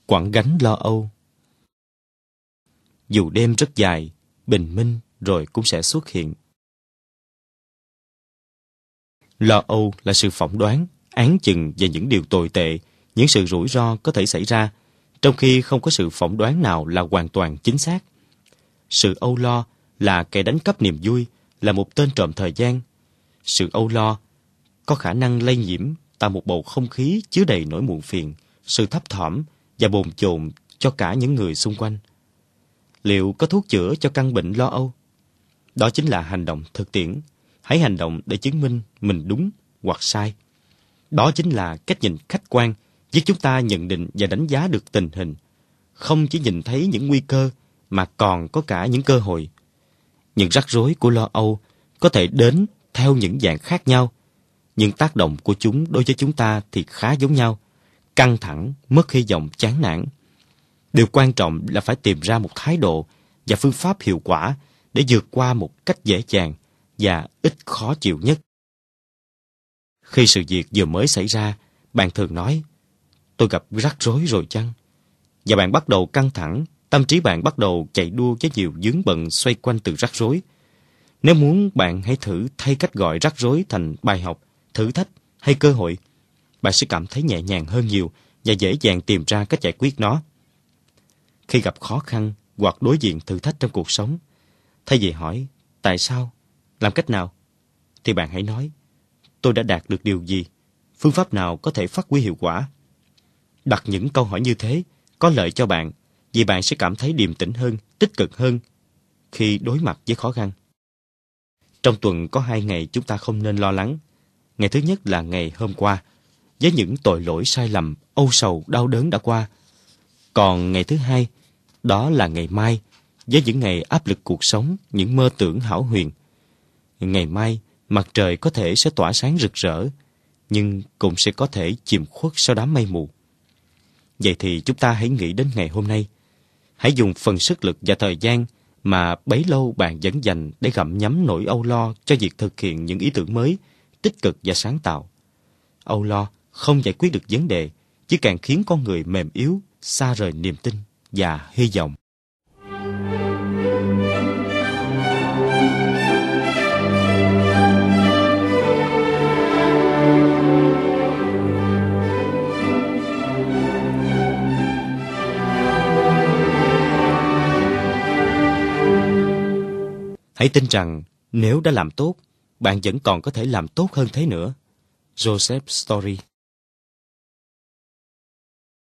quẳng gánh lo âu. Dù đêm rất dài, bình minh rồi cũng sẽ xuất hiện. Lo âu là sự phỏng đoán, án chừng về những điều tồi tệ, những sự rủi ro có thể xảy ra, trong khi không có sự phỏng đoán nào là hoàn toàn chính xác. Sự âu lo là kẻ đánh cắp niềm vui, là một tên trộm thời gian. Sự âu lo có khả năng lây nhiễm, tạo một bầu không khí chứa đầy nỗi muộn phiền, sự thấp thỏm và bồn chồn cho cả những người xung quanh. Liệu có thuốc chữa cho căn bệnh lo âu? Đó chính là hành động thực tiễn. Hãy hành động để chứng minh mình đúng hoặc sai. Đó chính là cách nhìn khách quan, giúp chúng ta nhận định và đánh giá được tình hình. Không chỉ nhìn thấy những nguy cơ, mà còn có cả những cơ hội. Những rắc rối của lo âu có thể đến theo những dạng khác nhau, nhưng tác động của chúng đối với chúng ta thì khá giống nhau. Căng thẳng, mất hy vọng, chán nản. Điều quan trọng là phải tìm ra một thái độ và phương pháp hiệu quả để vượt qua một cách dễ dàng và ít khó chịu nhất. Khi sự việc vừa mới xảy ra, bạn thường nói, tôi gặp rắc rối rồi chăng? Và bạn bắt đầu căng thẳng, tâm trí bạn bắt đầu chạy đua với nhiều vướng bận xoay quanh từ rắc rối. Nếu muốn, bạn hãy thử thay cách gọi rắc rối thành bài học, thử thách hay cơ hội. Bạn sẽ cảm thấy nhẹ nhàng hơn nhiều và dễ dàng tìm ra cách giải quyết nó. Khi gặp khó khăn hoặc đối diện thử thách trong cuộc sống, thay vì hỏi, tại sao? Làm cách nào? Thì bạn hãy nói, tôi đã đạt được điều gì? Phương pháp nào có thể phát huy hiệu quả? Đặt những câu hỏi như thế có lợi cho bạn, vì bạn sẽ cảm thấy điềm tĩnh hơn, tích cực hơn khi đối mặt với khó khăn. Trong tuần có 2 ngày chúng ta không nên lo lắng. Ngày thứ nhất là ngày hôm qua, với những tội lỗi sai lầm, âu sầu, đau đớn đã qua. Còn ngày thứ hai, đó là ngày mai, với những ngày áp lực cuộc sống, những mơ tưởng hão huyền. Ngày mai, mặt trời có thể sẽ tỏa sáng rực rỡ, nhưng cũng sẽ có thể chìm khuất sau đám mây mù. Vậy thì chúng ta hãy nghĩ đến ngày hôm nay. Hãy dùng phần sức lực và thời gian mà bấy lâu bạn vẫn dành để gặm nhấm nỗi âu lo cho việc thực hiện những ý tưởng mới, tích cực và sáng tạo. Âu lo không giải quyết được vấn đề, chỉ càng khiến con người mềm yếu, xa rời niềm tin và hy vọng. Hãy tin rằng nếu đã làm tốt, bạn vẫn còn có thể làm tốt hơn thế nữa. Joseph Story.